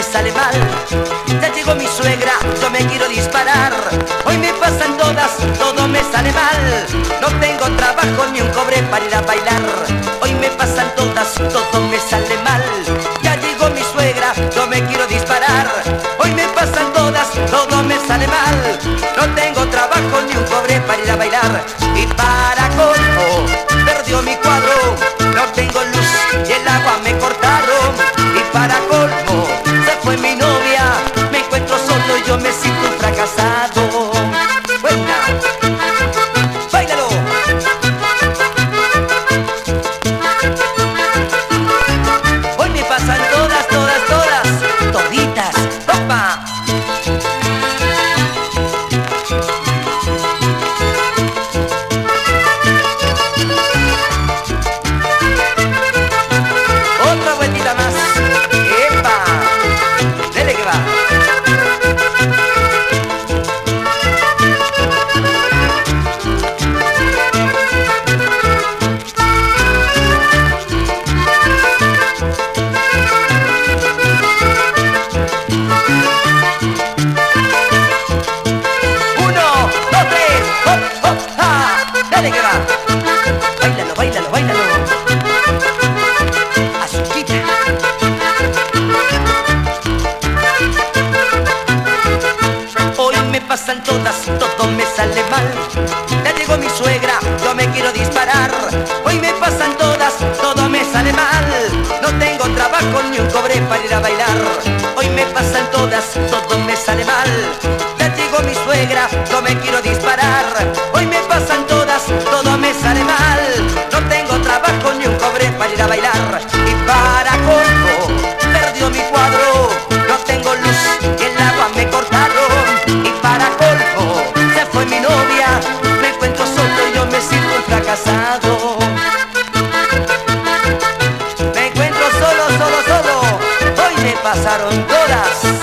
sale mal. Ya llegó mi suegra, yo me quiero disparar. Hoy me pasan todas, todo me sale mal. No tengo trabajo ni un cobre para ir a bailar. Hoy me pasan todas, todo me sale mal. Ya llegó mi suegra, yo me quiero disparar. Hoy me pasan todas, todo me sale mal. No tengo trabajo ni un cobre para ir a bailar. Y para colmo, perdió mi cuadro. No tengo luz y el agua me cortaron. Y para colmo, se fue mi novia. Me encuentro solo y yo me siento un fracasado. Buena, báilalo. Hoy me pasan todas, todas, todas, toditas. ¡Opa! Otra vueltita más. ¡Epa! Dele que va. Uno, dos, tres. ¡Hop, hop, ja! Dale que va. Báilalo, báilalo, báilalo. Azuquita. Hoy me pasan todas, todo me sale mal. Ya llegó mi suegra, yo me quiero disparar. Hoy me pasan todas, todo me sale mal. No tengo trabajo ni un cobre para ir a bailar. Hoy me pasan todas, todo me sale mal. Ya llegó mi suegra, yo me quiero disparar. Hoy me pasan todas, todo me sale mal. No tengo trabajo ni un cobre para ir a bailar. Y para colmo, perdió mi cuadro. No tengo luz y el agua me cortaron. Y para colmo, se fue mi novia. Me encuentro solo y yo me siento un fracasado. Me encuentro solo, solo, solo. Hoy me pasaron todas.